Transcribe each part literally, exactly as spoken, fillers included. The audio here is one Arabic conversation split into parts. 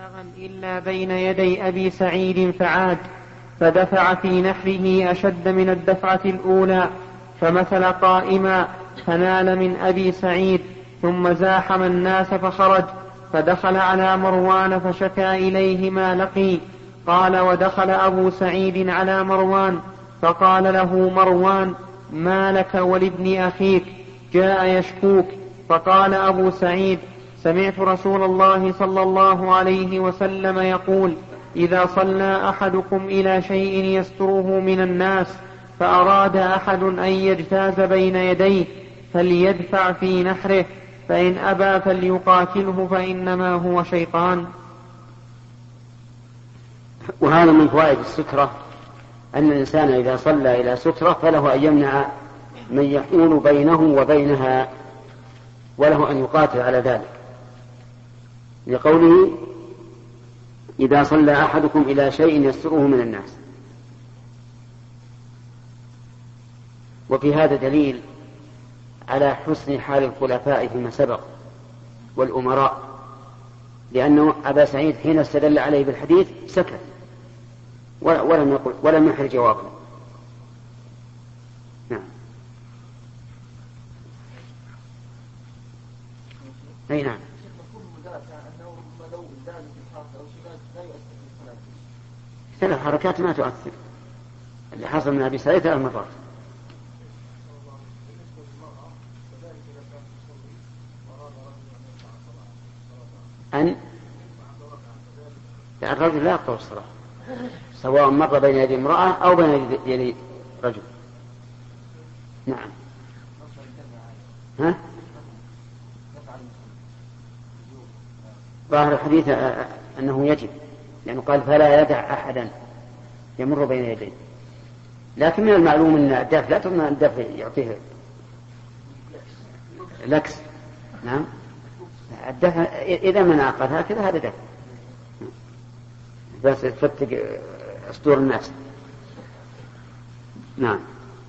بلغا إلا بين يدي أبي سعيد فعاد، فدفع في نحره أشد من الدفعة الأولى، فمثل قائما فنال من أبي سعيد، ثم زاحم الناس فخرج، فدخل على مروان فشكى إليه ما لقي. قال: ودخل أبو سعيد على مروان فقال له مروان: ما لك ولابن أخيك؟ جاء يشكوك. فقال أبو سعيد: سمعت رسول الله صلى الله عليه وسلم يقول: إذا صلى أحدكم إلى شيء يستره من الناس فأراد أحد أن يجتاز بين يديه فليدفع في نحره، فإن أبى فليقاتله فإنما هو شيطان. وهذا من فوائد السترة، أن الإنسان إذا صلى إلى سترة فله أن يمنع من يحول بينه وبينها، وله أن يقاتل على ذلك، لقوله: إذا صلى أحدكم إلى شيء يستره من الناس. وفي هذا دليل على حسن حال الخلفاء فيما سبق والأمراء، لأنه أبا سعيد حين استدل عليه بالحديث سكت ولم يقل ولم يحر جوابه. نعم. أي نعم. ثلاث حركات ما تؤثر. اللي حصل من أبي سعيد ثلاث مرات. أن الرجل لا يقطع الصلاة، سواء مر بين يدي امرأة أو بين يدي رجل. نعم. ها؟ ظاهر الحديث أنه يجب، لأنه قال: فلا يدع أحدا يمر بين يديه. لكن من المعلوم أن الدفع لا تظن أن الدفع يعطيه لكس. نعم. الدفع إذا ما نعقد هكذا هذا دفع، بس تفتق أسطور الناس. نعم.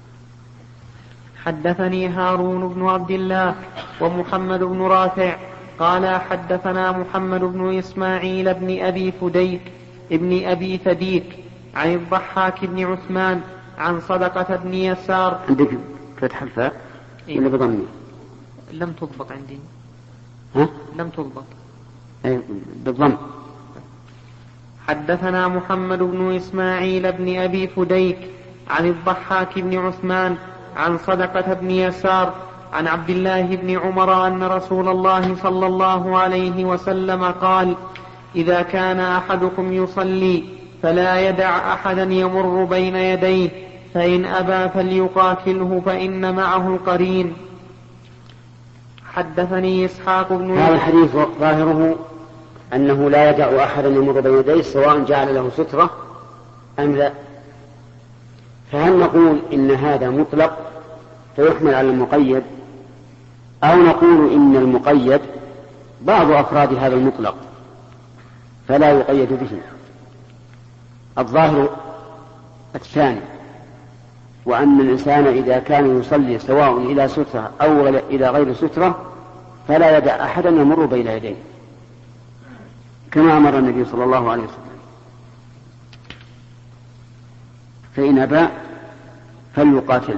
حدثني هارون بن عبد الله ومحمد بن رافع قال: حدثنا محمد بن إسماعيل بن أبي فديك ابن أبي فديك عن الضحاك بن عثمان عن صدقة بن يسار. عندك فتح الفاء ولا بضمه؟ لم تضبط عندي. ها؟ لم تضبط. أي بالضم. حدثنا محمد بن إسماعيل بن أبي فديك عن الضحاك بن عثمان عن صدقة بن يسار عن عبد الله بن عمر أن رسول الله صلى الله عليه وسلم قال: إذا كان أحدكم يصلي فلا يدع أحدا يمر بين يديه، فإن أبى فليقاتله فإن معه قرين. حدثني إسحاق بن هذا الحديث ظاهره أنه لا يدع أحدا يمر بين يديه سواء جعل له سترة أم لا. فهل نقول إن هذا مطلق فيحمل على المقيد، أو نقول إن المقيد بعض أفراد هذا المطلق فلا يقيد به؟ الظاهر الثاني، وأن الإنسان إذا كان يصلي سواء إلى سترة أو إلى غير سترة فلا يدع أحدا يمر بين يديه، كما أمر النبي صلى الله عليه وسلم. فإن أبى فليقاتله.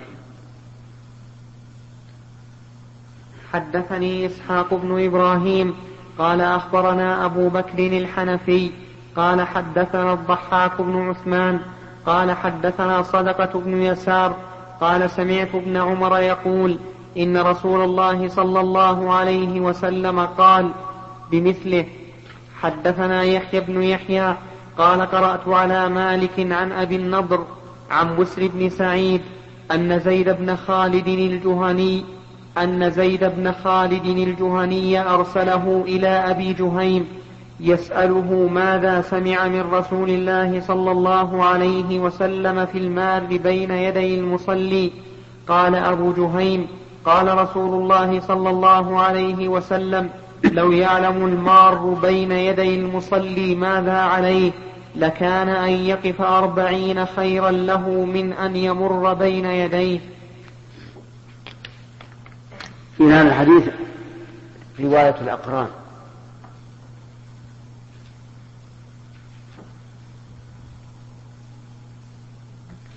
حدثني إسحاق بن إبراهيم قال: أخبرنا أبو بكر الحنفي قال: حدثنا الضحاك بن عثمان قال: حدثنا صدقة بن يسار قال: سمعت ابن عمر يقول: إن رسول الله صلى الله عليه وسلم قال بمثله. حدثنا يحيى بن يحيى قال: قرأت على مالك عن أبي النضر عن بسر بن سعيد أن زيد بن خالد الجهني أن زيد بن خالد الجهني أرسله إلى أبي جهيم يسأله ماذا سمع من رسول الله صلى الله عليه وسلم في المار بين يدي المصلي. قال أبو جهيم: قال رسول الله صلى الله عليه وسلم: لو يعلم المار بين يدي المصلي ماذا عليه لكان أن يقف أربعين خيرا له من أن يمر بين يديه. في هذا الحديث رواية الأقران،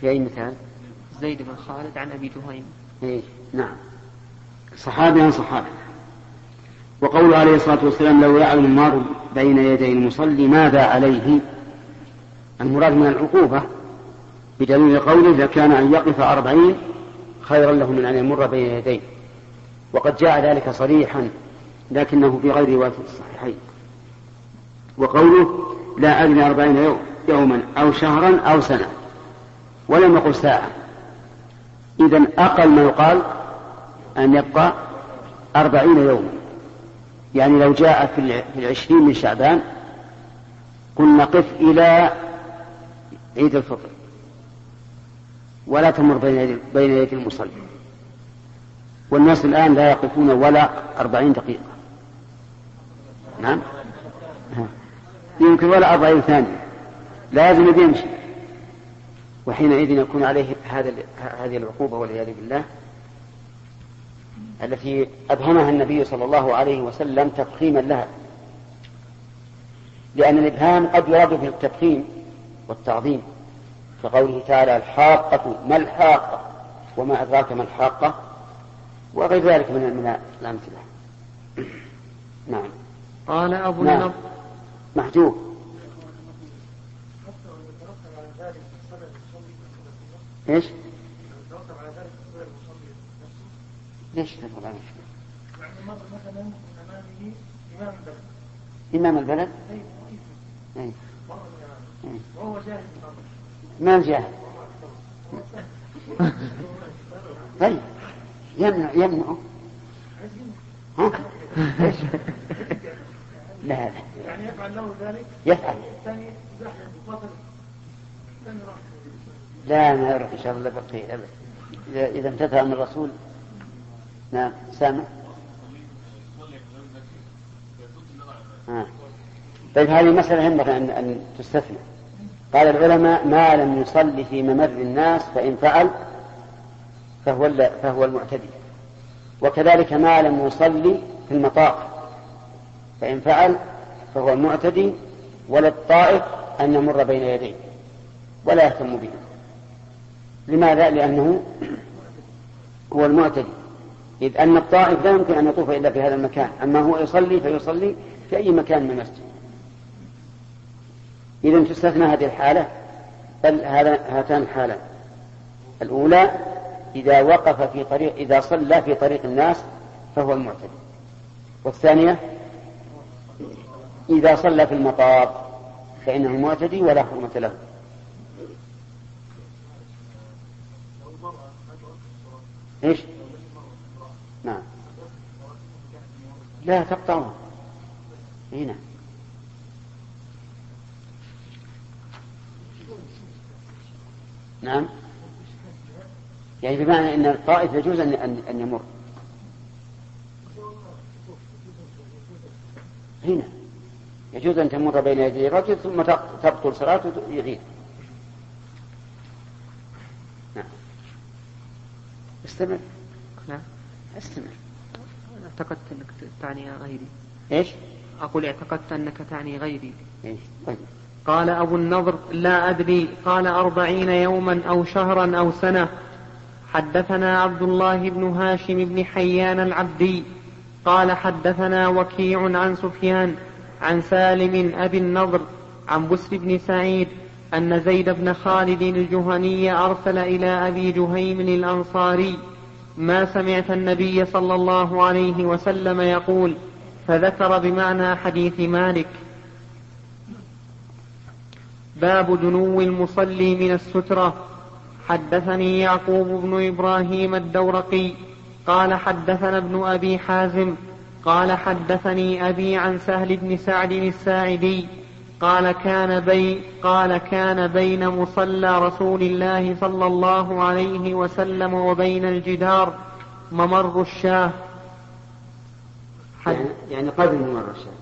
في أي مثال؟ زيد بن خالد عن أبي جهيم. إيه نعم، صحابي عن صحابي. وقوله عليه الصلاة والسلام لو يعلم المار بين يدي المصلي ماذا عليه، المراد من العقوبة بدليل قوله لكان أن يقف أربعين خيرا له من أن يمر بين يديه، وقد جاء ذلك صريحا لكنه في غير رواية الصحيحين. وقوله لا أدري أربعين يوم يوما أو شهرا أو سنة، ولم يقل ساعة، إذن أقل ما يقال أن يبقى أربعين يوما. يعني لو جاء في العشرين من شعبان قلنا قف إلى عيد الفطر ولا تمر بين يدي المصلي، والناس الآن لا يقفون ولا أربعين دقيقة. نعم يمكن ولا أربعين ثانية، لازم يمشي، وحينئذ يكون عليه هذه العقوبة والعياذ بالله التي أبهمها النبي صلى الله عليه وسلم تفخيما لها، لأن الإبهام قد يراد في التفخيم والتعظيم، كقوله تعالى الحاقة ما الحاقة وما أدراك ما الحاقة وغير ذلك من من الأمثلة. نعم. قال أبو نعم. النضر محجوب. إيش؟ ليش تفضل عنه؟ يعني مر مثلا أمامه إمام البلد. إمام البلد؟ أي. أي. وهو جاهل. ما الجاهل؟ طيب يمنع يمنع. ها؟ إيش؟ لا لا. يعني يفعل له ذلك؟ يفعل. الثاني زحف بطل. لا ما يروح إن شاء الله بقي أبدا. إذا إذا امتثل من الرسول. نعم سامع. آه. طيب هذه مسألة ينبغي أن أن تستثنى. قال العلماء ما لم يصلي في ممر الناس فإن فعل فهو فهو المعتدي، وكذلك ما لم يصلي في المطاف فإن فعل فهو المعتدي، ولا الطائف أن يمر بين يديه ولا يهتم به. لماذا؟ لأنه هو المعتدي، إذ أن الطائف لا يمكن أن يطوف إلا في هذا المكان، أما هو يصلي فيصلي في أي مكان من المسجد. إذن تستثنى هذه الحالة، بل هاتان الحالة الأولى إذا وقف في طريق إذا صلى في طريق الناس فهو المعتدي، والثانية إذا صلى في المطاف فإنه معتدي ولا حرمة له. إيش؟ نعم لا تقطعون. هنا نعم يعني بمعنى أن الطائف يجوز أن أن يمر هنا، يجوز أن تمر بين يدي الرجل ثم تبطل صلاته يغير. نعم استمر. نعم استمر. اعتقدت أنك تعني غيري. إيش؟ أقول اعتقدت أنك تعني غيري. إيش؟ طيب. قال أبو النضر لا أدري، قال أربعين يوما أو شهرا أو سنة. حدثنا عبد الله بن هاشم بن حيان العبدي قال حدثنا وكيع عن سفيان عن سالم أبي النضر عن بسر بن سعيد أن زيد بن خالد الجهني أرسل إلى أبي جهيم الأنصاري ما سمعت النبي صلى الله عليه وسلم يقول، فذكر بمعنى حديث مالك. باب دنو المصلي من السترة. حدثني يعقوب بن إبراهيم الدورقي قال حدثنا ابن أبي حازم قال حدثني أبي عن سهل بن سعد الساعدي قال كان بين قال كان بين مصلى رسول الله صلى الله عليه وسلم وبين الجدار ممر الشاة. يعني, يعني قبل ممر الشاة.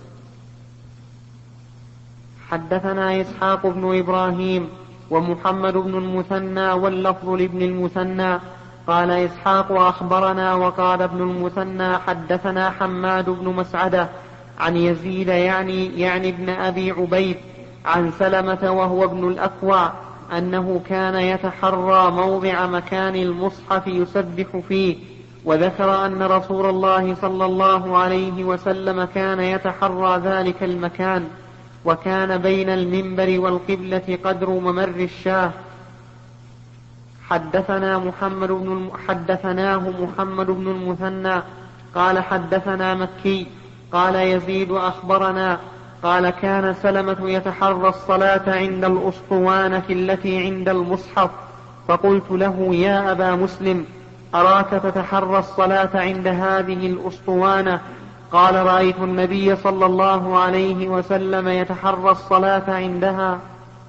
حدثنا إسحاق بن إبراهيم ومحمد بن المثنى واللفظ لابن المثنى قال إسحاق أخبرنا وقال ابن المثنى حدثنا حماد بن مسعدة عن يزيد يعني يعني ابن أبي عبيد عن سلمة وهو ابن الأكوع أنه كان يتحرى موضع مكان المصحف يسبح فيه، وذكر أن رسول الله صلى الله عليه وسلم كان يتحرى ذلك المكان، وكان بين المنبر والقبلة قدر ممر الشاه. حدثنا محمد بن حدثناه محمد بن المثنى قال حدثنا مكي قال يزيد أخبرنا قال كان سلمة يتحرى الصلاة عند الأسطوانة التي عند المصحف، فقلت له يا أبا مسلم أراك تتحرى الصلاة عند هذه الأسطوانة؟ قال رأيت النبي صلى الله عليه وسلم يتحرى الصلاة عندها.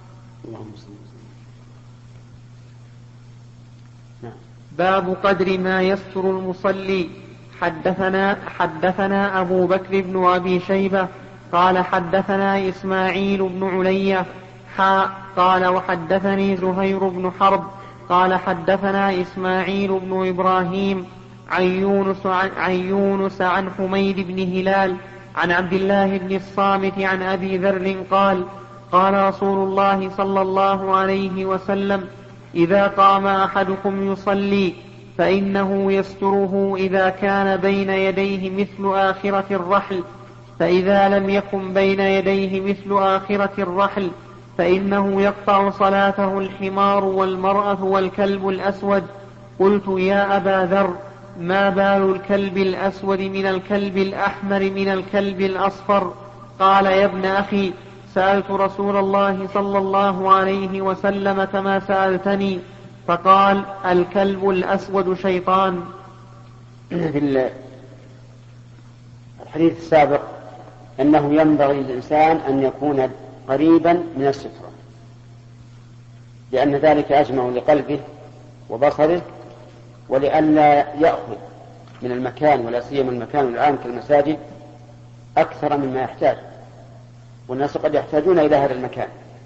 باب قدر ما يستر المصلي. حدثنا, حدثنا أبو بكر بن أبي شيبة قال حدثنا إسماعيل بن علية حاء قال وحدثني زهير بن حرب قال حدثنا إسماعيل بن إبراهيم عن يونس عن, عن يونس عن حميد بن هلال عن عبد الله بن الصامت عن أبي ذر قال قال رسول الله صلى الله عليه وسلم إذا قام أحدكم يصلي فإنه يستره إذا كان بين يديه مثل آخرة الرحل، فإذا لم يكن بين يديه مثل آخرة الرحل فإنه يقطع صلاته الحمار والمرأة والكلب الأسود. قلت يا أبا ذر ما بال الكلب الأسود من الكلب الأحمر من الكلب الأصفر؟ قال يا ابن أخي سألت رسول الله صلى الله عليه وسلم كما سألتني، فقال الكلب الأسود شيطان. في الحديث السابق أنه ينبغي للإنسان أن يكون قريبا من السترة، لأن ذلك أجمع لقلبه وبصره، ولئلا يأخذ من المكان ولا سيما المكان العام كالمساجد أكثر مما يحتاج، والناس قد يحتاجون إلى هذا المكان،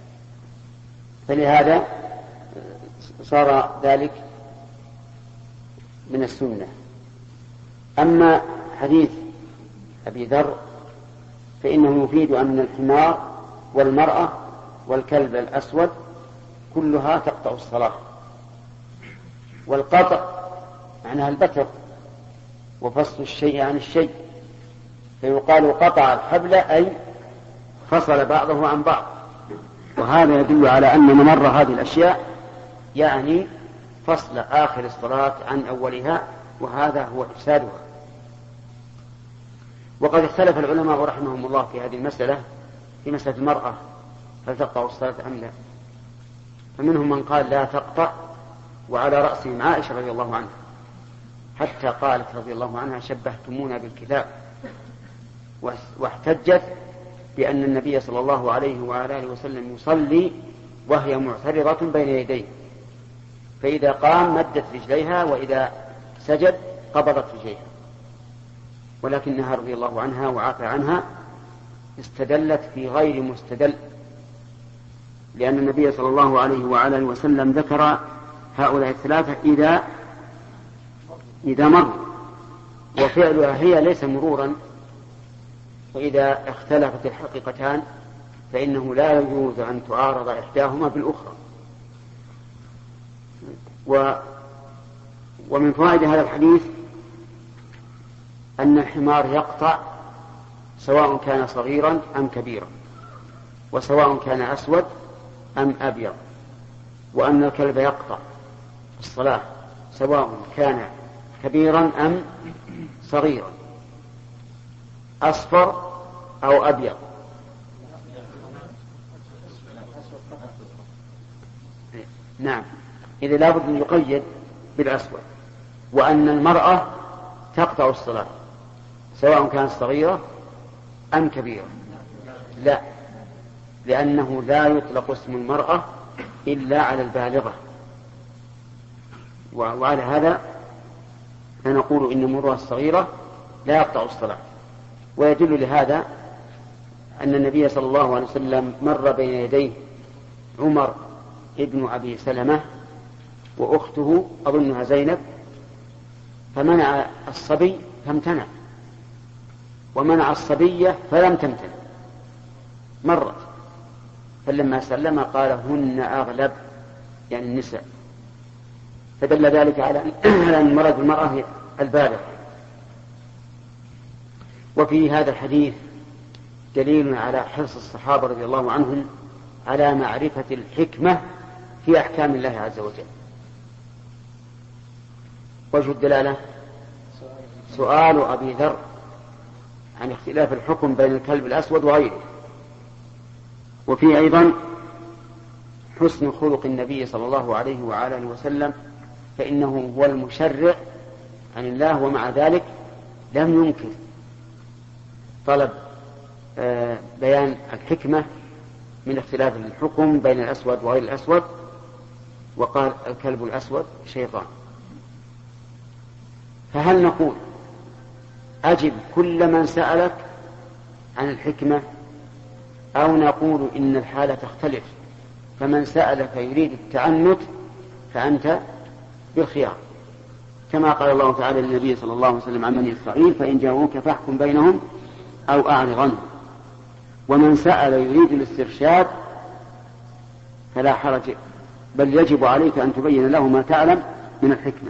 فلهذا صار ذلك من السنة. أما حديث أبي ذر فإنه يفيد أن الحمار والمرأة والكلب الأسود كلها تقطع الصلاة، والقطع معناها البتر وفصل الشيء عن الشيء، فيقال قطع الحبل أي فصل بعضه عن بعض، وهذا يدل على أن ممر هذه الأشياء يعني فصل آخر الصلاة عن أولها، وهذا هو إفسادها. وقد اختلف العلماء رحمهم الله في هذه المسألة، في مسألة المرأة هل تقطع الصلاة أم لا؟ فمنهم من قال لا تقطع، وعلى رأسهم عائشة رضي الله عنها، حتى قالت رضي الله عنها شبهتمونا بالكتاب، واحتجت بأن النبي صلى الله عليه وآله وسلم يصلي وهي معترضة بين يديه، فإذا قام مدت رجليها وإذا سجد قبضت رجليها، ولكنها رضي الله عنها وعافى عنها استدلت في غير مستدل، لأن النبي صلى الله عليه وآله وسلم ذكر هؤلاء الثلاثة إذا إذا مر، وفعلها هي ليس مرورا، وإذا اختلفت الحقيقتان فإنه لا يجوز أن تعارض إحداهما بالأخرى. و ومن فوائد هذا الحديث أن الحمار يقطع سواء كان صغيرا أم كبيرا، وسواء كان أسود أم أبيض، وأن الكلب يقطع الصلاة سواء كان كبيرا أم صغيرا، أصفر أو أبيض. نعم، إذا لابد أن يقيد بالأسود. وأن المرأة تقطع الصلاة سواء كانت صغيرة أم كبيرة، لا، لأنه لا يطلق اسم المرأة إلا على البالغة، وعلى هذا فنقول إن المرأة الصغيرة لا يقطع الصلاة. ويدل لهذا أن النبي صلى الله عليه وسلم مر بين يديه عمر ابن أبي سلمة وأخته أظنها زينب، فمنع الصبي فامتنع، ومنع الصبية فلم تمتنع، مرت، فلما سلم قال هن أغلب يعني النساء، فدل ذلك على أن مرض المرأة البالغ. وفي هذا الحديث دليل على حرص الصحابة رضي الله عنهم على معرفة الحكمة في أحكام الله عز وجل. وجه الدلالة سؤال أبي ذر عن اختلاف الحكم بين الكلب الأسود وغيره. وفي أيضا حسن خلق النبي صلى الله عليه وآله وسلم، فإنه هو المشرع عن الله، ومع ذلك لم ينكر طلب بيان الحكمة من اختلاف الحكم بين الأسود وغير الأسود، وقال الكلب الأسود شيطان. فهل نقول أجب كل من سألك عن الحكمة، أو نقول إن الحالة تختلف، فمن سألك يريد التعنت فأنت بالخيار، كما قال الله تعالى للنبي صلى الله عليه وسلم عن بني إسرائيل: فإن جاءوك فاحكم بينهم أو أعرض عنهم. ومن سأل يريد الاسترشاد فلا حرج، بل يجب عليك أن تبين له ما تعلم من الحكمة.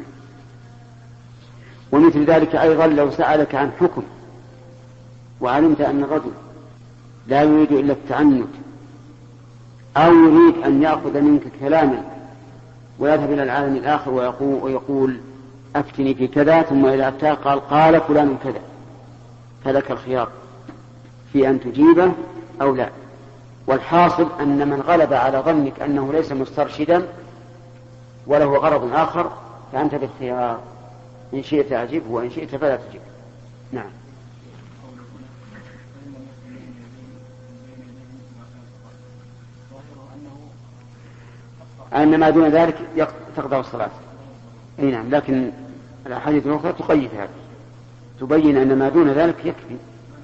ومثل ذلك أيضا لو سألك عن حكم وعلمت أن الرجل لا يريد إلا التعنت، أو يريد أن يأخذ منك كلاما ويذهب إلى العالم الآخر ويقول, ويقول أفتني في كذا، ثم إذا أفتاه قال قال فلان كذا، فلك الخيار في أن تجيبه أو لا. والحاصل أن من غلب على ظنك أنه ليس مسترشدا وله غرض آخر فأنت بالخيار، إن شئت أجبه وإن شئت فلا تجب. نعم. أن ما دون ذلك تقضى الصلاة. أي نعم، لكن الأحاديث الأخرى تقيد هذا، تبين أن ما دون ذلك يكفي.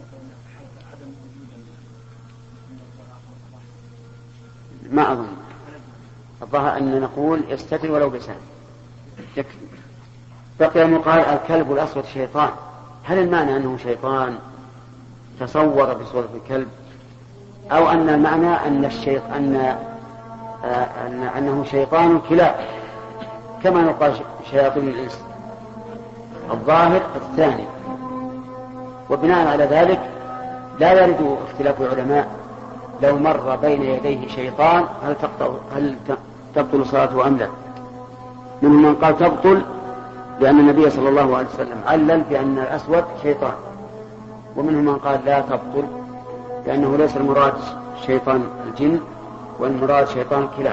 ما أظن الظاهر أن نقول يستتر ولو بسان يكفي. بقي مقال الكلب الأسود شيطان. هل المعنى أنه شيطان تصور بصورة الكلب، أو أن المعنى أن الشيطان أن أن أنه شيطان كلاب كما نقال شياطين الإنس؟ الظاهر الثاني. وبناء على ذلك لا يرد اختلاف العلماء لو مر بين يديه شيطان هل تقطع هل تبطل صلاته أم لا. منهم من قال تبطل لأن النبي صلى الله عليه وسلم علل بأن الأسود شيطان، ومنهم من قال لا تبطل لأنه ليس المراد شيطان الجن والمراد شيطان الكلاب.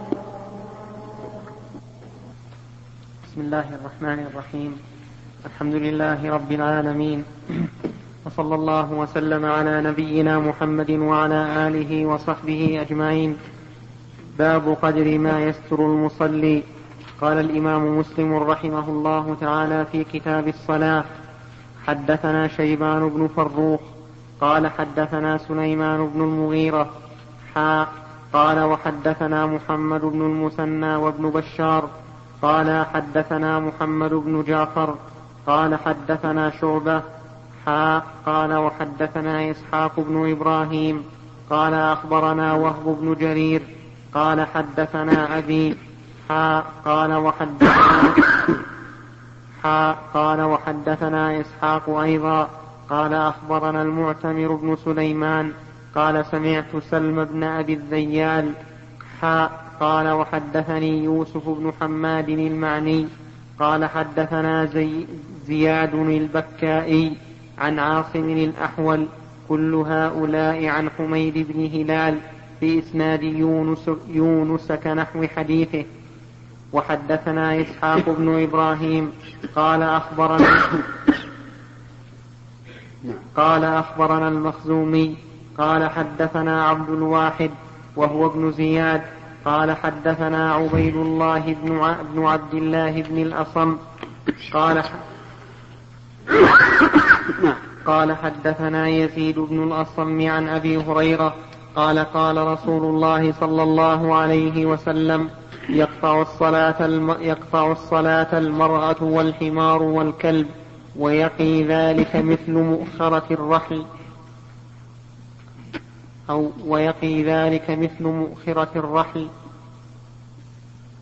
بسم الله الرحمن الرحيم. الحمد لله رب العالمين، وصلى الله وسلم على نبينا محمد وعلى آله وصحبه أجمعين. باب قدر ما يستر المصلي. قال الإمام مسلم رحمه الله تعالى في كتاب الصلاة: حدثنا شيبان بن فروخ قال حدثنا سليمان بن المغيرة حاء قال وحدثنا محمد بن المثنى وابن بشار قال حدثنا محمد بن جعفر قال حدثنا شعبة حاء قال وحدثنا إسحاق بن إبراهيم قال أخبرنا وهب بن جرير قال حدثنا أبي حاء قال وحدثنا حاء قال وحدثنا إسحاق أيضا قال أخبرنا المعتمر بن سليمان قال سمعت سلم بن أبي الذيال حاء قال وحدثني يوسف بن حماد المعني قال حدثنا زي زياد البكائي عن عاصم الأحول كل هؤلاء عن حميد بن هلال في إسناد يونس, يونس كنحو حديثه. وحدثنا إسحاق بن إبراهيم قال أخبرنا قال أخبرنا المخزومي قال حدثنا عبد الواحد وهو ابن زياد قال حدثنا عبيد الله بن عبد الله بن الأصم قال قال حدثنا يزيد بن الأصم عن أبي هريرة قال قال رسول الله صلى الله عليه وسلم: يقطع الصلاة, الم... يقطع الصلاة المرأة والحمار والكلب ويقي ذلك مثل مؤخرة الرحل أو ويقي ذلك مثل مؤخرة الرحل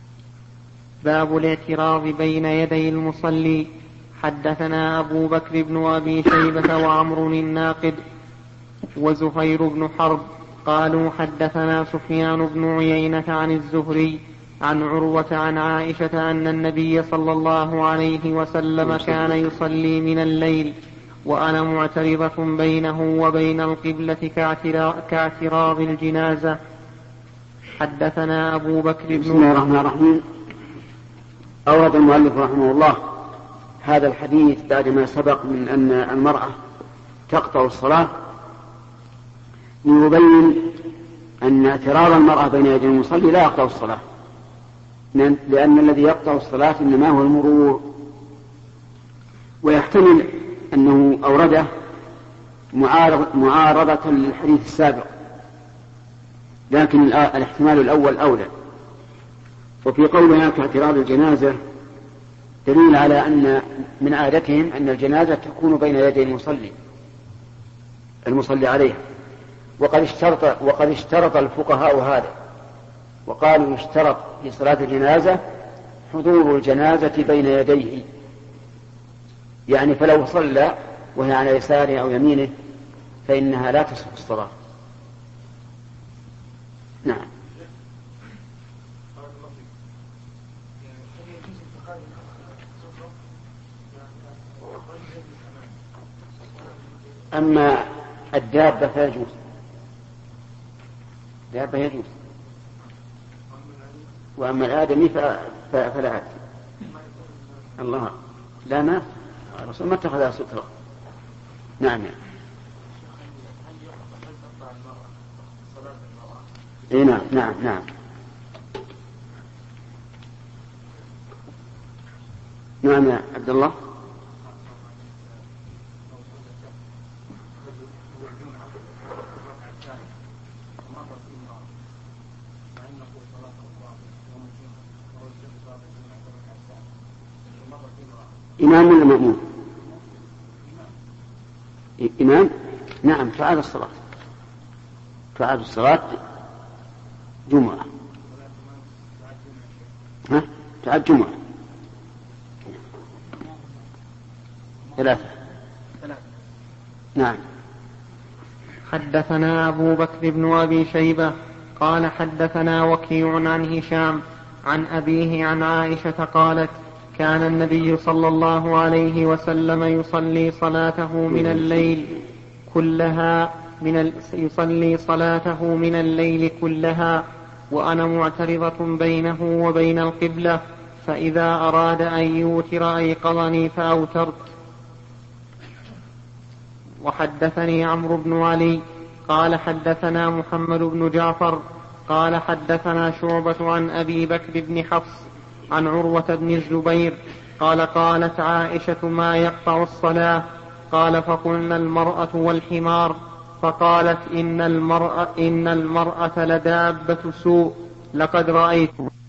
باب الاعتراض بين يدي المصلي. حدثنا أبو بكر بن أبي شيبة وعمر الناقد وزهير بن حرب قالوا حدثنا سفيان بن عيينة عن الزهري عن عروة عن عائشة أن النبي صلى الله عليه وسلم كان يصلي من الليل وأنا معترضة بينه وبين القبلة كاعتراض الجنازة. حدثنا أبو بكر بن بسم الله الرحمن الرحيم. أورد المؤلف رحمه الله هذا الحديث بعدما سبق من أن المرأة تقطع الصلاة ليبين أن اعتراض المرأة بين يدي المصلي لا يقطع الصلاة، لأن الذي يقطع الصلاة إنما هو المرور. ويحتمل أنه أورده معارضة للحديث السابق، لكن الاحتمال الأول أولى. وفي قولنا كاعتراض الجنازة دليل على أن من عادتهم أن الجنازة تكون بين يدي المصلي المصلي عليها، وقد اشترط وقد اشترط الفقهاء هذا، وقالوا يشترط في صلاة الجنازة حضور الجنازة بين يديه، يعني فلو صلى وهي على يساره أو يمينه فإنها لا تصح الصلاة. نعم. أما الدابة فيجوز، الدابة يجوز، وأما الآدمي فلا عاد. الله لا ما الرسول ما اتخذها سترة. نعم يعني. إيه نعم نعم نعم. نعم يا عبد الله. إمام ولا مأمون؟ إمام. نعم تعاد الصلاة، تعاد الصلاة جمعة. ها تعاد جمعة ثلاثة. نعم. حدثنا أبو بكر بن أبي شيبة قال حدثنا وكيع عن هشام عن أبيه عن عائشة قالت كان النبي صلى الله عليه وسلم يصلي صلاته من الليل كلها من ال... يصلي صلاته من الليل كلها وأنا معترضة بينه وبين القبلة، فإذا أراد أن يوتر أيقظني فأوترت. وحدثني عمرو بن علي قال حدثنا محمد بن جعفر قال حدثنا شعبة عن أبي بكر بن حفص عن عروة بن الزبير قال قالت عائشة ما يقطع الصلاة؟ قال فقلنا المرأة والحمار، فقالت إن المرأة, إن المرأة لدابة سوء لقد رأيت